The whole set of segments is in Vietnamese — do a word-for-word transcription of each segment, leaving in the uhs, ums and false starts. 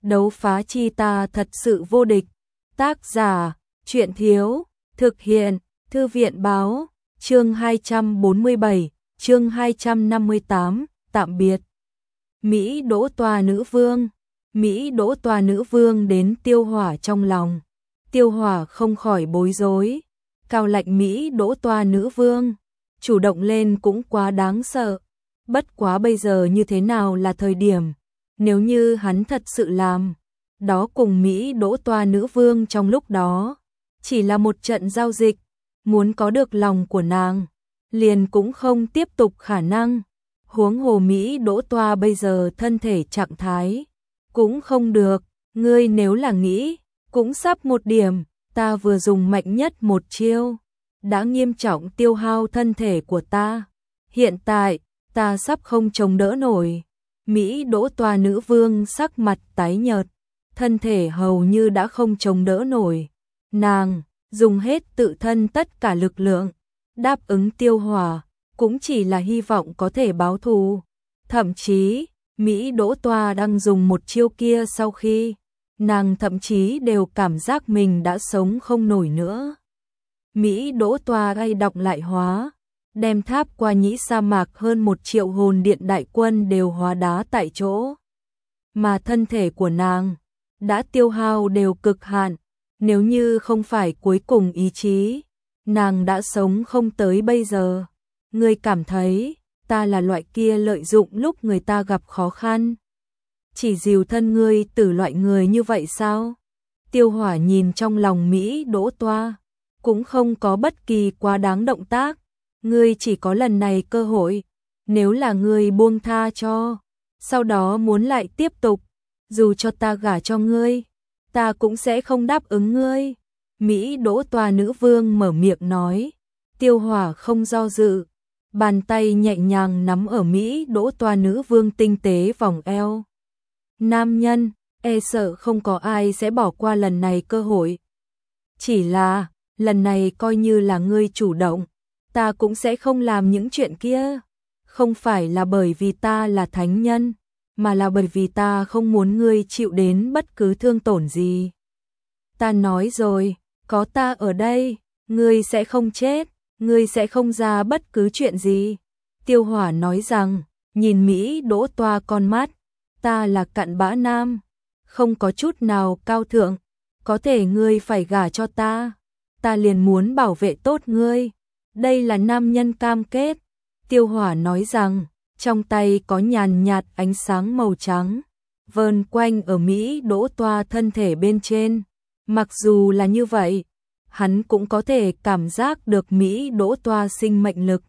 Đấu phá chi ta thật sự vô địch. Tác giả, Truyện Thiếu, thực hiện, Thư viện Báo, chương hai trăm bốn mươi bảy, chương hai trăm năm mươi tám, tạm biệt. Mỹ Đỗ Tòa Nữ Vương. Mỹ Đỗ Tòa Nữ Vương đến Tiêu Hỏa trong lòng. Tiêu Hỏa không khỏi bối rối. Cao lạnh Mỹ Đỗ Tòa Nữ Vương. Chủ động lên cũng quá đáng sợ. Bất quá bây giờ như thế nào là thời điểm. Nếu như hắn thật sự làm. Đó cùng Mỹ Đỗ Tòa Nữ Vương trong lúc đó. Chỉ là một trận giao dịch. Muốn có được lòng của nàng. Liền cũng không tiếp tục khả năng. Huống hồ Mỹ Đỗ Tòa bây giờ thân thể trạng thái. Cũng không được. Ngươi nếu là nghĩ. Cũng sắp một điểm. Ta vừa dùng mạnh nhất một chiêu. Đã nghiêm trọng tiêu hao thân thể của ta. Hiện tại. Ta sắp không chống đỡ nổi. Mỹ Đỗ Tòa Nữ Vương sắc mặt tái nhợt. Thân thể hầu như đã không chống đỡ nổi. Nàng dùng hết tự thân tất cả lực lượng. Đáp ứng Tiêu Hỏa. Cũng chỉ là hy vọng có thể báo thù. Thậm chí, Mỹ Đỗ Tòa đang dùng một chiêu kia sau khi. Nàng thậm chí đều cảm giác mình đã sống không nổi nữa. Mỹ Đỗ Tòa gây đọc lại hóa. Đem tháp qua nhĩ sa mạc hơn một triệu hồn điện đại quân đều hóa đá tại chỗ. Mà thân thể của nàng đã tiêu hao đều cực hạn. Nếu như không phải cuối cùng ý chí, nàng đã sống không tới bây giờ. Ngươi cảm thấy ta là loại kia lợi dụng lúc người ta gặp khó khăn. Chỉ dìu thân ngươi từ loại người như vậy sao? Tiêu Hỏa nhìn trong lòng Mỹ Đỗ Tòa. Cũng không có bất kỳ quá đáng động tác. Ngươi chỉ có lần này cơ hội. Nếu là ngươi buông tha cho. Sau đó muốn lại tiếp tục. Dù cho ta gả cho ngươi. Ta cũng sẽ không đáp ứng ngươi. Mỹ Đỗ Tòa Nữ Vương mở miệng nói. Tiêu Hỏa không do dự. Bàn tay nhẹ nhàng nắm ở Mỹ Đỗ Tòa Nữ Vương tinh tế vòng eo. Nam nhân, e sợ không có ai sẽ bỏ qua lần này cơ hội. Chỉ là, lần này coi như là ngươi chủ động. Ta cũng sẽ không làm những chuyện kia. Không phải là bởi vì ta là thánh nhân, mà là bởi vì ta không muốn ngươi chịu đến bất cứ thương tổn gì. Ta nói rồi, có ta ở đây, ngươi sẽ không chết, ngươi sẽ không ra bất cứ chuyện gì. Tiêu Hỏa nói rằng, nhìn Mỹ Đỗ Tòa con mắt, ta là cặn bã nam, không có chút nào cao thượng, có thể ngươi phải gả cho ta, ta liền muốn bảo vệ tốt ngươi. Đây là nam nhân cam kết. Tiêu Hỏa nói rằng, trong tay có nhàn nhạt ánh sáng màu trắng, vờn quanh ở Mỹ Đỗ Tòa thân thể bên trên. Mặc dù là như vậy, hắn cũng có thể cảm giác được Mỹ Đỗ Tòa sinh mệnh lực.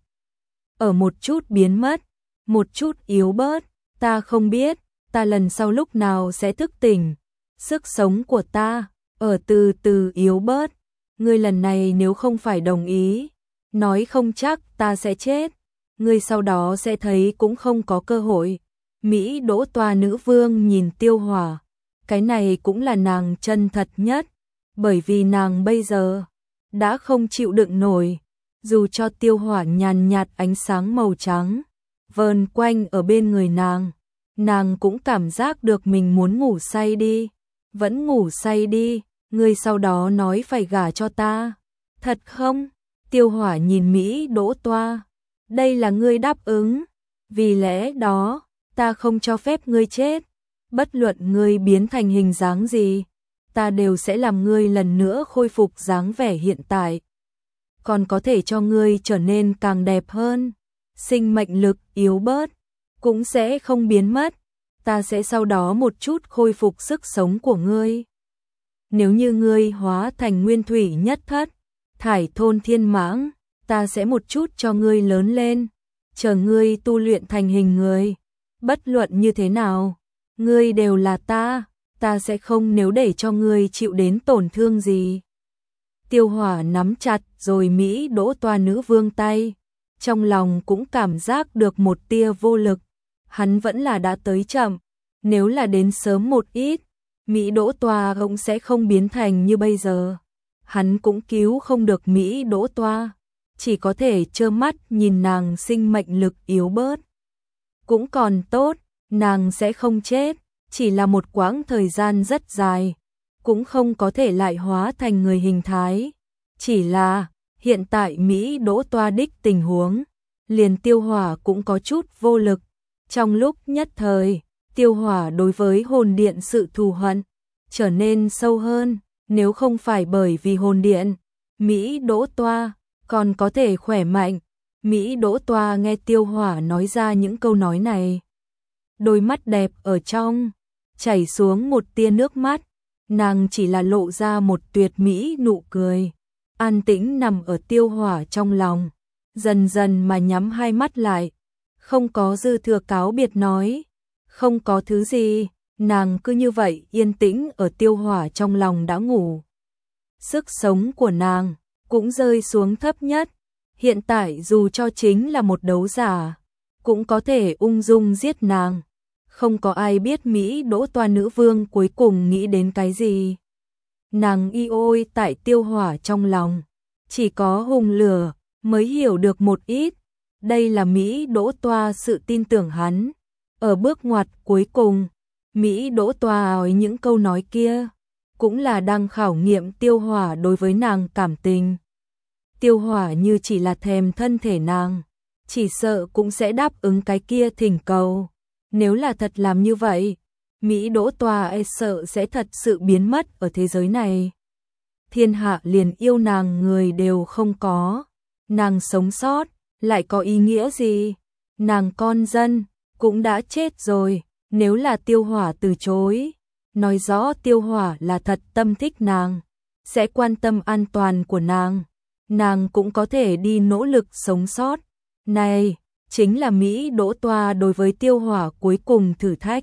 Ở một chút biến mất, một chút yếu bớt, ta không biết, ta lần sau lúc nào sẽ thức tỉnh. Sức sống của ta, ở từ từ yếu bớt. Ngươi lần này nếu không phải đồng ý, nói không chắc ta sẽ chết. Ngươi sau đó sẽ thấy cũng không có cơ hội. Mỹ Đỗ Tòa Nữ Vương nhìn Tiêu Hỏa. Cái này cũng là nàng chân thật nhất. Bởi vì nàng bây giờ đã không chịu đựng nổi. Dù cho Tiêu Hỏa nhàn nhạt ánh sáng màu trắng vờn quanh ở bên người nàng, nàng cũng cảm giác được mình muốn ngủ say đi. Vẫn ngủ say đi. Ngươi sau đó nói phải gả cho ta. Thật không? Tiêu Hỏa nhìn Mỹ Đỗ Tòa. Đây là ngươi đáp ứng. Vì lẽ đó, ta không cho phép ngươi chết. Bất luận ngươi biến thành hình dáng gì, ta đều sẽ làm ngươi lần nữa khôi phục dáng vẻ hiện tại. Còn có thể cho ngươi trở nên càng đẹp hơn. Sinh mệnh lực yếu bớt, cũng sẽ không biến mất. Ta sẽ sau đó một chút khôi phục sức sống của ngươi. Nếu như ngươi hóa thành nguyên thủy nhất thất, thải thôn thiên mãng, ta sẽ một chút cho ngươi lớn lên, chờ ngươi tu luyện thành hình người. Bất luận như thế nào, ngươi đều là ta, ta sẽ không nếu để cho ngươi chịu đến tổn thương gì. Tiêu Hỏa nắm chặt rồi Mỹ Đỗ Tòa Nữ Vương tay, trong lòng cũng cảm giác được một tia vô lực. Hắn vẫn là đã tới chậm, nếu là đến sớm một ít, Mỹ Đỗ Tòa cũng sẽ không biến thành như bây giờ. Hắn cũng cứu không được Mỹ Đỗ Tòa, chỉ có thể trơ mắt nhìn nàng sinh mệnh lực yếu bớt. Cũng còn tốt, nàng sẽ không chết, chỉ là một quãng thời gian rất dài, cũng không có thể lại hóa thành người hình thái. Chỉ là, hiện tại Mỹ Đỗ Toa đích tình huống, liền Tiêu Hỏa cũng có chút vô lực. Trong lúc nhất thời, Tiêu Hỏa đối với hồn điện sự thù hận trở nên sâu hơn, nếu không phải bởi vì hồn điện, Mỹ Đỗ Toa còn có thể khỏe mạnh. Mỹ Đỗ Toa nghe Tiêu Hỏa nói ra những câu nói này, đôi mắt đẹp ở trong chảy xuống một tia nước mắt, nàng chỉ là lộ ra một tuyệt mỹ nụ cười, an tĩnh nằm ở Tiêu Hỏa trong lòng, dần dần mà nhắm hai mắt lại, không có dư thừa cáo biệt nói, không có thứ gì, nàng cứ như vậy yên tĩnh ở Tiêu Hỏa trong lòng đã ngủ. Sức sống của nàng cũng rơi xuống thấp nhất, hiện tại dù cho chính là một đấu giả, cũng có thể ung dung giết nàng. Không có ai biết Mỹ Đỗ Toa nữ vương cuối cùng nghĩ đến cái gì. Nàng y ôi tại Tiêu Hỏa trong lòng, chỉ có hùng lửa mới hiểu được một ít. Đây là Mỹ Đỗ Toa sự tin tưởng hắn. Ở bước ngoặt cuối cùng, Mỹ Đỗ Toa nói những câu nói kia, cũng là đang khảo nghiệm Tiêu Hỏa đối với nàng cảm tình. Tiêu Hỏa như chỉ là thèm thân thể nàng, chỉ sợ cũng sẽ đáp ứng cái kia thỉnh cầu. Nếu là thật làm như vậy, Mỹ Đỗ Toa e sợ sẽ thật sự biến mất ở thế giới này. Thiên hạ liền yêu nàng người đều không có, nàng sống sót lại có ý nghĩa gì? Nàng con dân cũng đã chết rồi, nếu là Tiêu Hỏa từ chối, nói rõ Tiêu Hỏa là thật tâm thích nàng, sẽ quan tâm an toàn của nàng, nàng cũng có thể đi nỗ lực sống sót. Này chính là Mỹ Đỗ Toa đối với Tiêu Hỏa cuối cùng thử thách.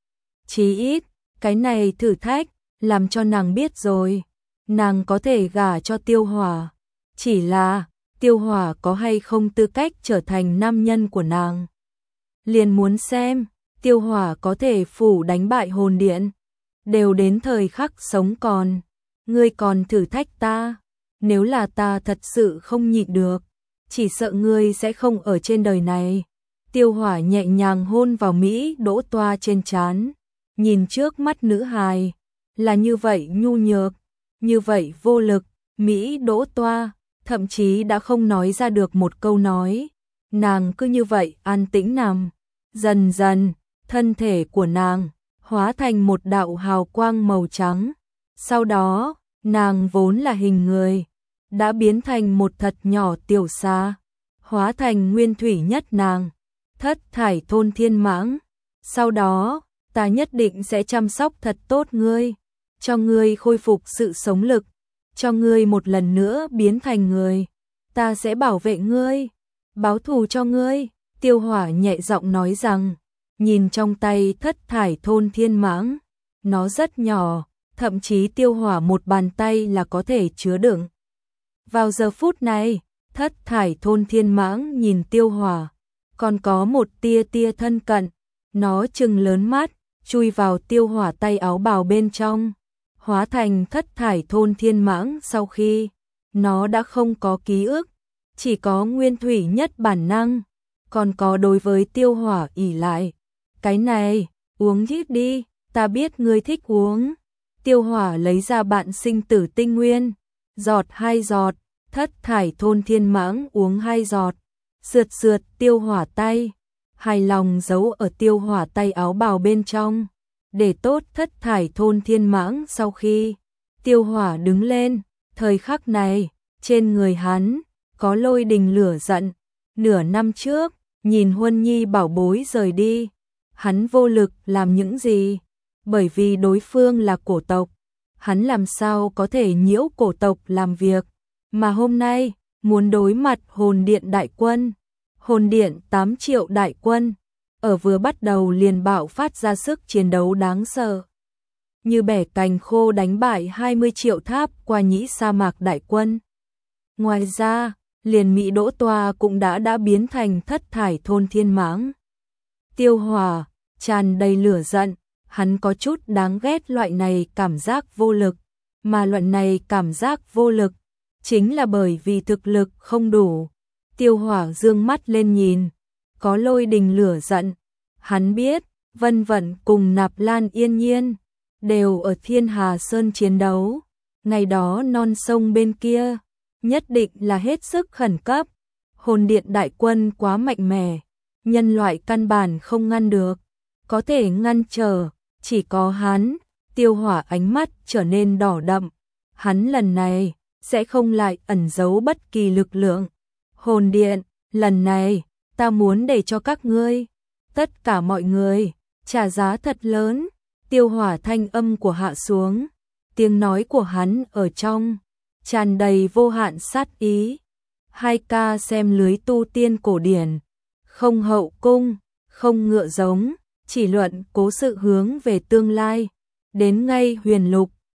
Chí ít, cái này thử thách làm cho nàng biết rồi, nàng có thể gả cho Tiêu Hỏa, chỉ là Tiêu Hỏa có hay không tư cách trở thành nam nhân của nàng. Liền muốn xem, Tiêu Hỏa có thể phủ đánh bại hồn điện, đều đến thời khắc sống còn, ngươi còn thử thách ta, nếu là ta thật sự không nhịn được, chỉ sợ ngươi sẽ không ở trên đời này. Tiêu Hỏa nhẹ nhàng hôn vào Mỹ Đỗ Toa trên trán, nhìn trước mắt nữ hài, là như vậy nhu nhược, như vậy vô lực, Mỹ Đỗ Toa thậm chí đã không nói ra được một câu nói, nàng cứ như vậy an tĩnh nằm, dần dần, thân thể của nàng hóa thành một đạo hào quang màu trắng, sau đó, nàng vốn là hình người, đã biến thành một thật nhỏ tiểu xa, hóa thành nguyên thủy nhất nàng, thất thải thôn thiên mãng. Sau đó, ta nhất định sẽ chăm sóc thật tốt ngươi, cho ngươi khôi phục sự sống lực, cho ngươi một lần nữa biến thành người, ta sẽ bảo vệ ngươi, báo thù cho ngươi. Tiêu Hỏa nhẹ giọng nói rằng, nhìn trong tay thất thải thôn thiên mãng, nó rất nhỏ, thậm chí Tiêu Hỏa một bàn tay là có thể chứa đựng. Vào giờ phút này, thất thải thôn thiên mãng nhìn Tiêu Hỏa, còn có một tia tia thân cận, nó trừng lớn mắt, chui vào Tiêu Hỏa tay áo bào bên trong, hóa thành thất thải thôn thiên mãng. Sau khi nó đã không có ký ức, chỉ có nguyên thủy nhất bản năng, còn có đối với Tiêu Hỏa ỷ lại. Cái này, uống ít đi, ta biết ngươi thích uống. Tiêu Hỏa lấy ra bạn sinh tử tinh nguyên, giọt hai giọt, thất thải thôn thiên mãng uống hai giọt, sượt sượt Tiêu Hỏa tay, hài lòng giấu ở Tiêu Hỏa tay áo bào bên trong, để tốt thất thải thôn thiên mãng. Sau khi Tiêu Hỏa đứng lên, thời khắc này, trên người hắn có lôi đình lửa giận. Nửa năm trước, nhìn Huân Nhi bảo bối rời đi, hắn vô lực làm những gì, bởi vì đối phương là cổ tộc, hắn làm sao có thể nhiễu cổ tộc làm việc, mà hôm nay muốn đối mặt hồn điện đại quân, hồn điện tám triệu đại quân, ở vừa bắt đầu liền bạo phát ra sức chiến đấu đáng sợ, như bẻ cành khô đánh bại hai mươi triệu tháp qua nhĩ sa mạc đại quân. Ngoài ra, liền Mỹ Đỗ Toa cũng đã đã biến thành thất thải thôn thiên mãng. Tiêu Hỏa tràn đầy lửa giận, hắn có chút đáng ghét loại này cảm giác vô lực, mà loại này cảm giác vô lực chính là bởi vì thực lực không đủ. Tiêu Hỏa dương mắt lên nhìn, có lôi đình lửa giận, hắn biết Vân Vận cùng Nạp Lan Yên Nhiên đều ở Thiên Hà Sơn chiến đấu. Ngày đó non sông bên kia nhất định là hết sức khẩn cấp. Hồn điện đại quân quá mạnh mẽ, nhân loại căn bản không ngăn được. Có thể ngăn trở, chỉ có hắn. Tiêu Hỏa ánh mắt trở nên đỏ đậm. Hắn lần này sẽ không lại ẩn giấu bất kỳ lực lượng. Hồn điện, lần này ta muốn để cho các ngươi, tất cả mọi người, trả giá thật lớn. Tiêu Hỏa thanh âm của hạ xuống, tiếng nói của hắn ở trong tràn đầy vô hạn sát ý. Hai ca xem lưới tu tiên cổ điển, không hậu cung, không ngựa giống, chỉ luận cố sự hướng về tương lai. Đến ngay Huyền Lục,